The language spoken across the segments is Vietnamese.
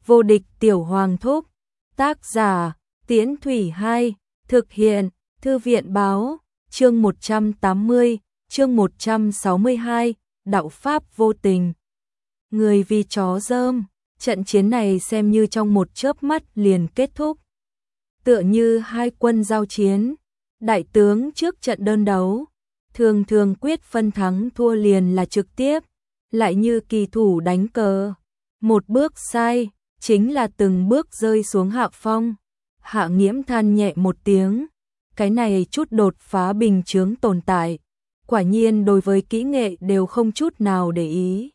Vô địch tiểu hoàng thúc. Tác giả Tiễn Thủy 2. Thực hiện Thư viện báo. Chương 180, chương 162, đạo pháp vô tình. Người vì chó dơm. Trận chiến này xem như trong một chớp mắt liền kết thúc. Tựa như hai quân giao chiến, đại tướng trước trận đơn đấu, thường thường quyết phân thắng thua liền là trực tiếp, lại như kỳ thủ đánh cờ, một bước sai, chính là từng bước rơi xuống hạ phong. Hạ Nghiễm than nhẹ một tiếng, cái này chút đột phá bình chướng tồn tại, quả nhiên đối với kỹ nghệ đều không chút nào để ý.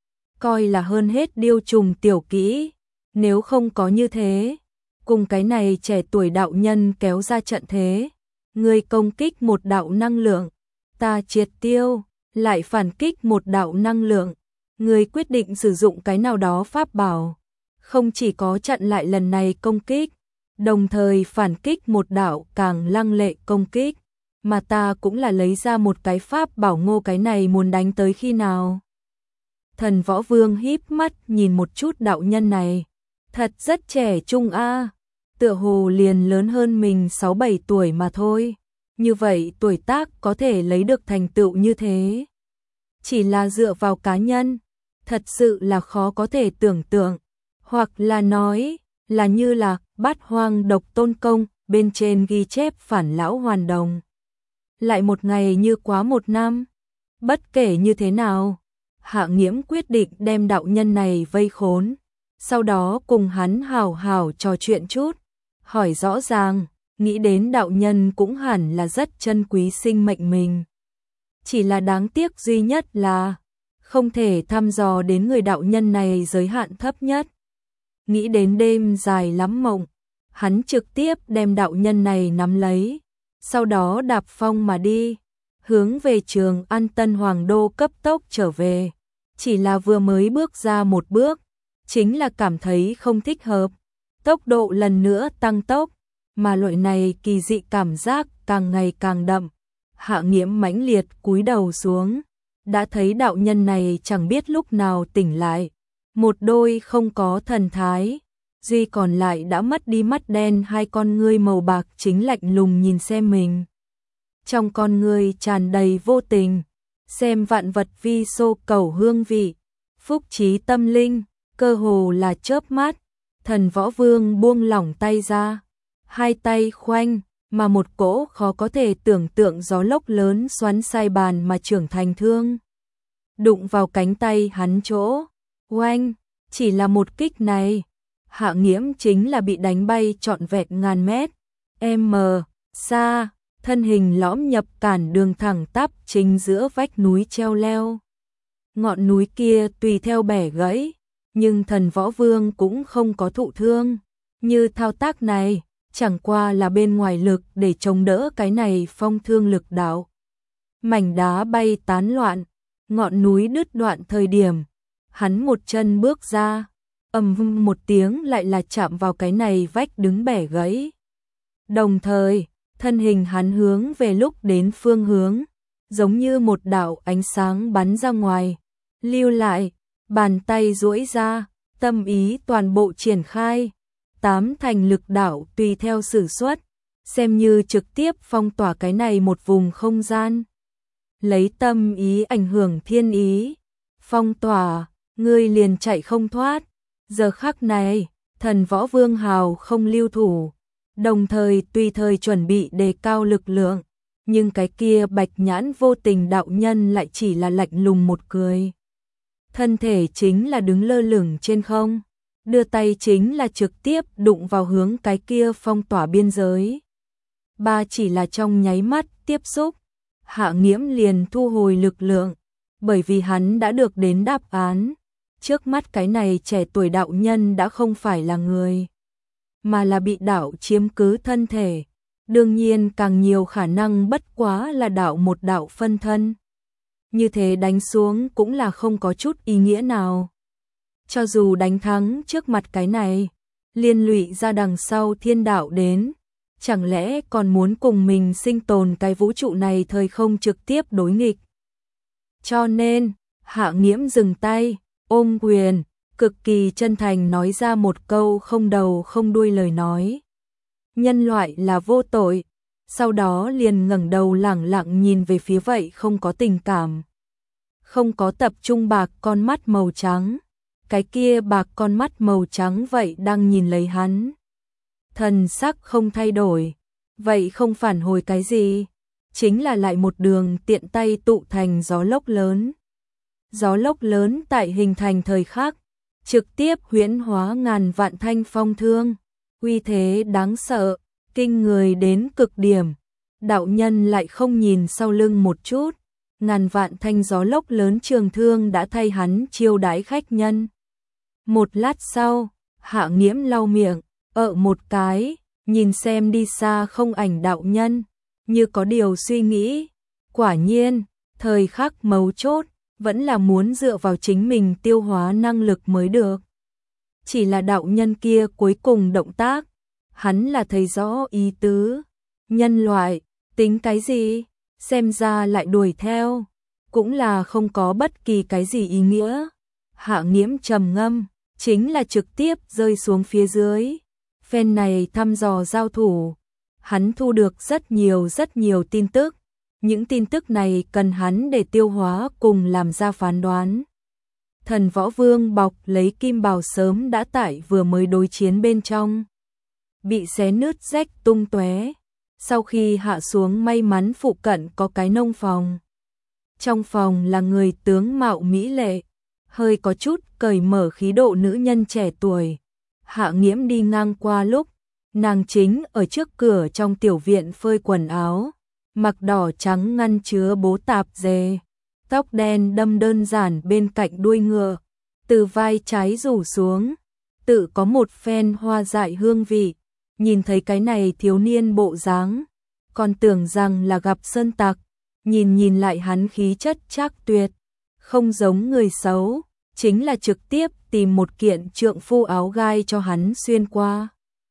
Coi là hơn hết điêu trùng tiểu kỹ, nếu không có như thế, cùng cái này trẻ tuổi đạo nhân kéo ra trận thế, người công kích một đạo năng lượng, ta triệt tiêu, lại phản kích một đạo năng lượng, người quyết định sử dụng cái nào đó pháp bảo, không chỉ có chặn lại lần này công kích, đồng thời phản kích một đạo càng lăng lệ công kích, mà ta cũng là lấy ra một cái pháp bảo ngô, cái này muốn đánh tới khi nào. Thần Võ Vương híp mắt nhìn một chút đạo nhân này, thật rất trẻ trung a, tựa hồ liền lớn hơn mình 6-7 tuổi mà thôi, như vậy tuổi tác có thể lấy được thành tựu như thế. Chỉ là dựa vào cá nhân, thật sự là khó có thể tưởng tượng, hoặc là nói, là như là Bát Hoang Độc Tôn Công, bên trên ghi chép phản lão hoàn đồng. Lại một ngày như quá một năm, bất kể như thế nào, Hạ Nghiễm quyết định đem đạo nhân này vây khốn, sau đó cùng hắn hào hào trò chuyện chút, hỏi rõ ràng, nghĩ đến đạo nhân cũng hẳn là rất trân quý sinh mệnh mình. Chỉ là đáng tiếc duy nhất là, không thể thăm dò đến người đạo nhân này giới hạn thấp nhất. Nghĩ đến đêm dài lắm mộng, hắn trực tiếp đem đạo nhân này nắm lấy, sau đó đạp phong mà đi, hướng về Trường An Tân Hoàng Đô cấp tốc trở về. Chỉ là vừa mới bước ra một bước, chính là cảm thấy không thích hợp, tốc độ lần nữa tăng tốc, mà loại này kỳ dị cảm giác càng ngày càng đậm. Hạ Nghiễm mãnh liệt cúi đầu xuống, đã thấy đạo nhân này chẳng biết lúc nào tỉnh lại, một đôi không có thần thái, duy còn lại đã mất đi mắt đen, hai con ngươi màu bạc chính lạnh lùng nhìn xem mình. Trong con ngươi tràn đầy vô tình, xem vạn vật vi xô cầu hương vị, phúc trí tâm linh, cơ hồ là chớp mắt, Thần Võ Vương buông lỏng tay ra, hai tay khoanh, mà một cỗ khó có thể tưởng tượng gió lốc lớn xoắn sai bàn mà trưởng thành thương. Đụng vào cánh tay hắn chỗ, oanh, chỉ là một kích này, Hạ Nghiễm chính là bị đánh bay trọn vẹn ngàn mét, xa, thân hình lõm nhập cản đường thẳng tắp chính giữa vách núi treo leo. Ngọn núi kia tùy theo bẻ gãy, nhưng Thần Võ Vương cũng không có thụ thương, như thao tác này, chẳng qua là bên ngoài lực để chống đỡ cái này phong thương lực đạo. Mảnh đá bay tán loạn, ngọn núi đứt đoạn thời điểm, hắn một chân bước ra, ầm một tiếng lại là chạm vào cái này vách đứng bẻ gãy. Đồng thời, thân hình hắn hướng về lúc đến phương hướng, giống như một đạo ánh sáng bắn ra ngoài, lưu lại, bàn tay duỗi ra, tâm ý toàn bộ triển khai, 8 thành lực đạo tùy theo sử xuất, xem như trực tiếp phong tỏa cái này một vùng không gian. Lấy tâm ý ảnh hưởng thiên ý, phong tỏa, ngươi liền chạy không thoát. Giờ khắc này, Thần Võ Vương hào không lưu thủ, đồng thời tùy thời chuẩn bị đề cao lực lượng, nhưng cái kia bạch nhãn vô tình đạo nhân lại chỉ là lạnh lùng một cười. Thân thể chính là đứng lơ lửng trên không, đưa tay chính là trực tiếp đụng vào hướng cái kia phong tỏa biên giới. Ba chỉ là trong nháy mắt tiếp xúc, Hạ Nghiễm liền thu hồi lực lượng, bởi vì hắn đã được đến đáp án. Trước mắt cái này trẻ tuổi đạo nhân đã không phải là người, mà là bị đạo chiếm cứ thân thể. Đương nhiên càng nhiều khả năng bất quá là đạo một đạo phân thân. Như thế đánh xuống cũng là không có chút ý nghĩa nào. Cho dù đánh thắng trước mặt cái này, liên lụy ra đằng sau thiên đạo đến, chẳng lẽ còn muốn cùng mình sinh tồn cái vũ trụ này thời không trực tiếp đối nghịch. Cho nên, Hạ Nghiễm dừng tay, ôm quyền, cực kỳ chân thành nói ra một câu không đầu không đuôi lời nói. Nhân loại là vô tội, sau đó liền ngẩng đầu lẳng lặng nhìn về phía vậy không có tình cảm. Không có tập trung bạc con mắt màu trắng, cái kia bạc con mắt màu trắng vậy đang nhìn lấy hắn. Thần sắc không thay đổi, vậy không phản hồi cái gì, chính là lại một đường tiện tay tụ thành gió lốc lớn. Gió lốc lớn tại hình thành thời khắc, trực tiếp huyễn hóa ngàn vạn thanh phong thương, uy thế đáng sợ, kinh người đến cực điểm. Đạo nhân lại không nhìn sau lưng một chút, ngàn vạn thanh gió lốc lớn trường thương đã thay hắn chiêu đãi khách nhân. Một lát sau, Hạ Nghiễm lau miệng, một cái, nhìn xem đi xa không ảnh đạo nhân, như có điều suy nghĩ. Quả nhiên, thời khắc mấu chốt, vẫn là muốn dựa vào chính mình tiêu hóa năng lực mới được. Chỉ là đạo nhân kia cuối cùng động tác, hắn là thấy rõ ý tứ. Nhân loại, tính cái gì, xem ra lại đuổi theo, cũng là không có bất kỳ cái gì ý nghĩa. Hạ Nghiễm trầm ngâm, chính là trực tiếp rơi xuống phía dưới. Phen này thăm dò giao thủ, hắn thu được rất nhiều tin tức. Những tin tức này cần hắn để tiêu hóa cùng làm ra phán đoán. Thần Võ Vương bọc lấy kim bào sớm đã tại vừa mới đối chiến bên trong, bị xé nứt rách tung tóe. Sau khi hạ xuống may mắn phụ cận có cái nông phòng. Trong phòng là người tướng mạo mỹ lệ, hơi có chút cởi mở khí độ nữ nhân trẻ tuổi. Hạ Nghiễm đi ngang qua lúc, nàng chính ở trước cửa trong tiểu viện phơi quần áo, mặc đỏ trắng ngăn chứa bố tạp dề, tóc đen đâm đơn giản bên cạnh đuôi ngựa, từ vai trái rủ xuống, tự có một phen hoa dại hương vị. Nhìn thấy cái này thiếu niên bộ dáng, còn tưởng rằng là gặp sơn tặc, nhìn lại hắn khí chất trác tuyệt, không giống người xấu, chính là trực tiếp tìm một kiện trượng phu áo gai cho hắn xuyên qua.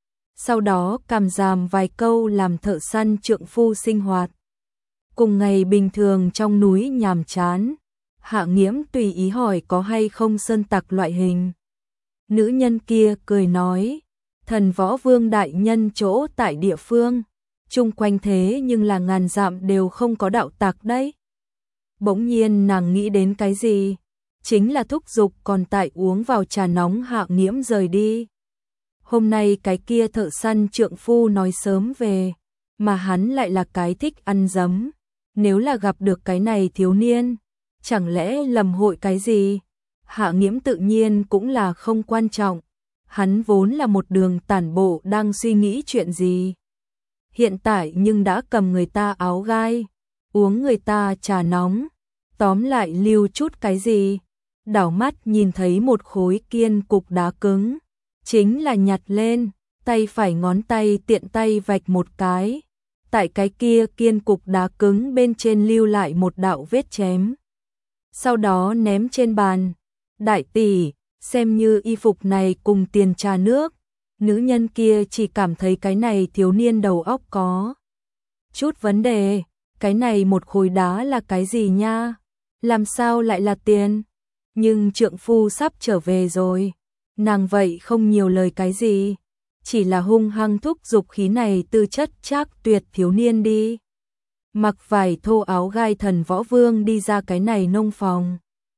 Sau đó cằm ràm vài câu làm thợ săn trượng phu sinh hoạt. Cùng ngày bình thường trong núi nhàm chán, Hạ Nghiễm tùy ý hỏi có hay không sơn tặc loại hình. Nữ nhân kia cười nói, Thần Võ Vương đại nhân chỗ tại địa phương, chung quanh thế nhưng là ngàn dặm đều không có đạo tặc đấy. Bỗng nhiên nàng nghĩ đến cái gì, chính là thúc giục còn tại uống vào trà nóng. Hạ Nghiễm rời đi. Hôm nay cái kia thợ săn trượng phu nói sớm về, mà hắn lại là cái thích ăn giấm. Nếu là gặp được cái này thiếu niên, chẳng lẽ lầm hội cái gì? Hạ Nghiễm tự nhiên cũng là không quan trọng. Hắn vốn là một đường tản bộ đang suy nghĩ chuyện gì. Hiện tại nhưng đã cầm người ta áo gai, uống người ta trà nóng, tóm lại lưu chút cái gì. Đảo mắt nhìn thấy một khối kiên cục đá cứng, chính là nhặt lên, tay phải ngón tay tiện tay vạch một cái. Tại cái kia kiên cục đá cứng bên trên lưu lại một đạo vết chém. Sau đó ném trên bàn. Đại tỷ, xem như y phục này cùng tiền trà nước. Nữ nhân kia chỉ cảm thấy cái này thiếu niên đầu óc có chút vấn đề. Cái này một khối đá là cái gì nha? Làm sao lại là tiền? Nhưng trượng phu sắp trở về rồi. Nàng vậy không nhiều lời cái gì, chỉ là hung hăng thúc giục khí này tư chất trác tuyệt thiếu niên đi. Mặc vải thô áo gai Thần Võ Vương đi ra cái này nông phòng.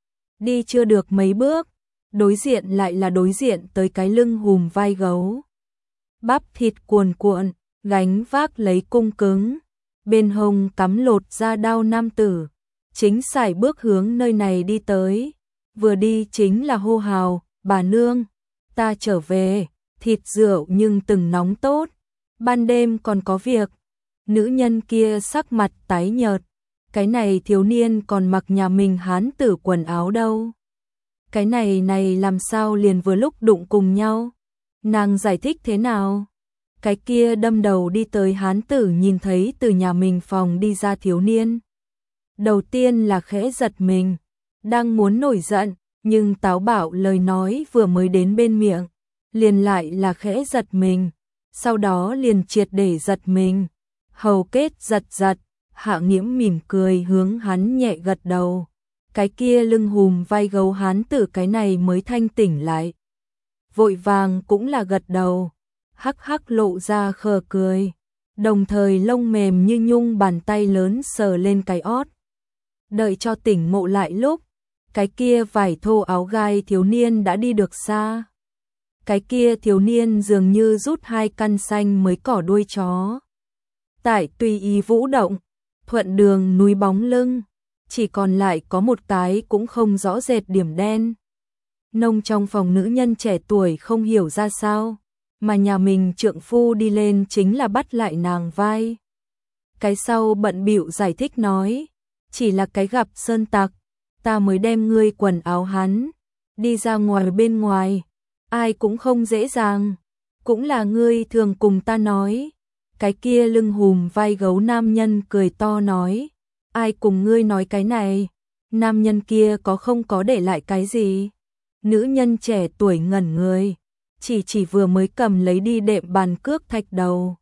Đi chưa được mấy bước, đối diện lại là đối diện tới cái lưng hùm vai gấu. Bắp thịt cuồn cuộn, gánh vác lấy cung cứng, bên hông cắm lột ra đao nam tử, chính sải bước hướng nơi này đi tới. Vừa đi chính là hô hào, bà nương, ta trở về, thịt rượu nhưng từng nóng tốt, ban đêm còn có việc. Nữ nhân kia sắc mặt tái nhợt, cái này thiếu niên còn mặc nhà mình hán tử quần áo đâu. Cái này làm sao liền vừa lúc đụng cùng nhau, nàng giải thích thế nào? Cái kia đâm đầu đi tới hán tử nhìn thấy từ nhà mình phòng đi ra thiếu niên. Đầu tiên là khẽ giật mình, đang muốn nổi giận, nhưng táo bạo lời nói vừa mới đến bên miệng, liền lại là khẽ giật mình, sau đó liền triệt để giật mình. Hầu kết giật, Hạ Nghiễm mỉm cười hướng hắn nhẹ gật đầu. cái kia lưng hùm vai gấu hán tử cái này mới thanh tỉnh lại. Vội vàng cũng là gật đầu, hắc hắc lộ ra khờ cười, đồng thời lông mềm như nhung bàn tay lớn sờ lên cái ót. Đợi cho tỉnh ngộ lại lúc, cái kia vải thô áo gai thiếu niên đã đi được xa. Cái kia thiếu niên dường như rút 2 căn xanh mới cỏ đuôi chó. Tại tùy ý vũ động, thuận đường núi bóng lưng, chỉ còn lại có một cái cũng không rõ rệt điểm đen. Nông trong phòng nữ nhân trẻ tuổi không hiểu ra sao, mà nhà mình trượng phu đi lên chính là bắt lại nàng vai. Cái sau bận bịu giải thích nói, chỉ là cái gặp sơn tặc, ta mới đem ngươi quần áo hắn, đi ra ngoài bên ngoài, ai cũng không dễ dàng, cũng là ngươi thường cùng ta nói. Cái kia lưng hùm vai gấu nam nhân cười to nói, ai cùng ngươi nói cái này, nam nhân kia có không có để lại cái gì. Nữ nhân trẻ tuổi ngẩn người, chỉ vừa mới cầm lấy đi đệm bàn cước thạch đầu.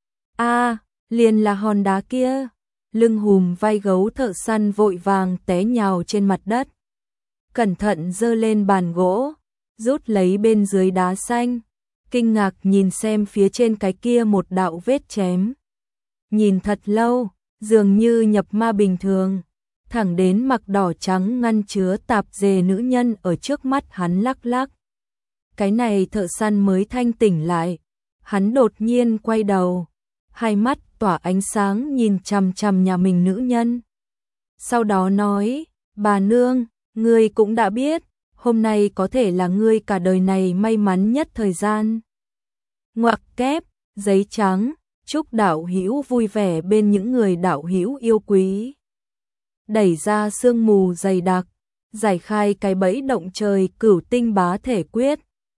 A, liền là hòn đá kia. Lưng hùm vai gấu thợ săn vội vàng té nhào trên mặt đất. Cẩn thận giơ lên bàn gỗ, rút lấy bên dưới đá xanh, kinh ngạc nhìn xem phía trên cái kia một đạo vết chém. Nhìn thật lâu, dường như nhập ma bình thường, thẳng đến mặc đỏ trắng ngăn chứa tạp dề nữ nhân ở trước mắt hắn lắc lắc. Cái này thợ săn mới thanh tỉnh lại, hắn đột nhiên quay đầu, hai mắt tỏa ánh sáng nhìn chằm chằm nhà mình nữ nhân. Sau đó nói, bà nương, ngươi cũng đã biết, hôm nay có thể là ngươi cả đời này may mắn nhất thời gian. Ngoặc kép, giấy trắng, chúc đạo hữu vui vẻ bên những người đạo hữu yêu quý. Đẩy ra sương mù dày đặc, giải khai cái bẫy động trời cửu tinh bá thể quyết.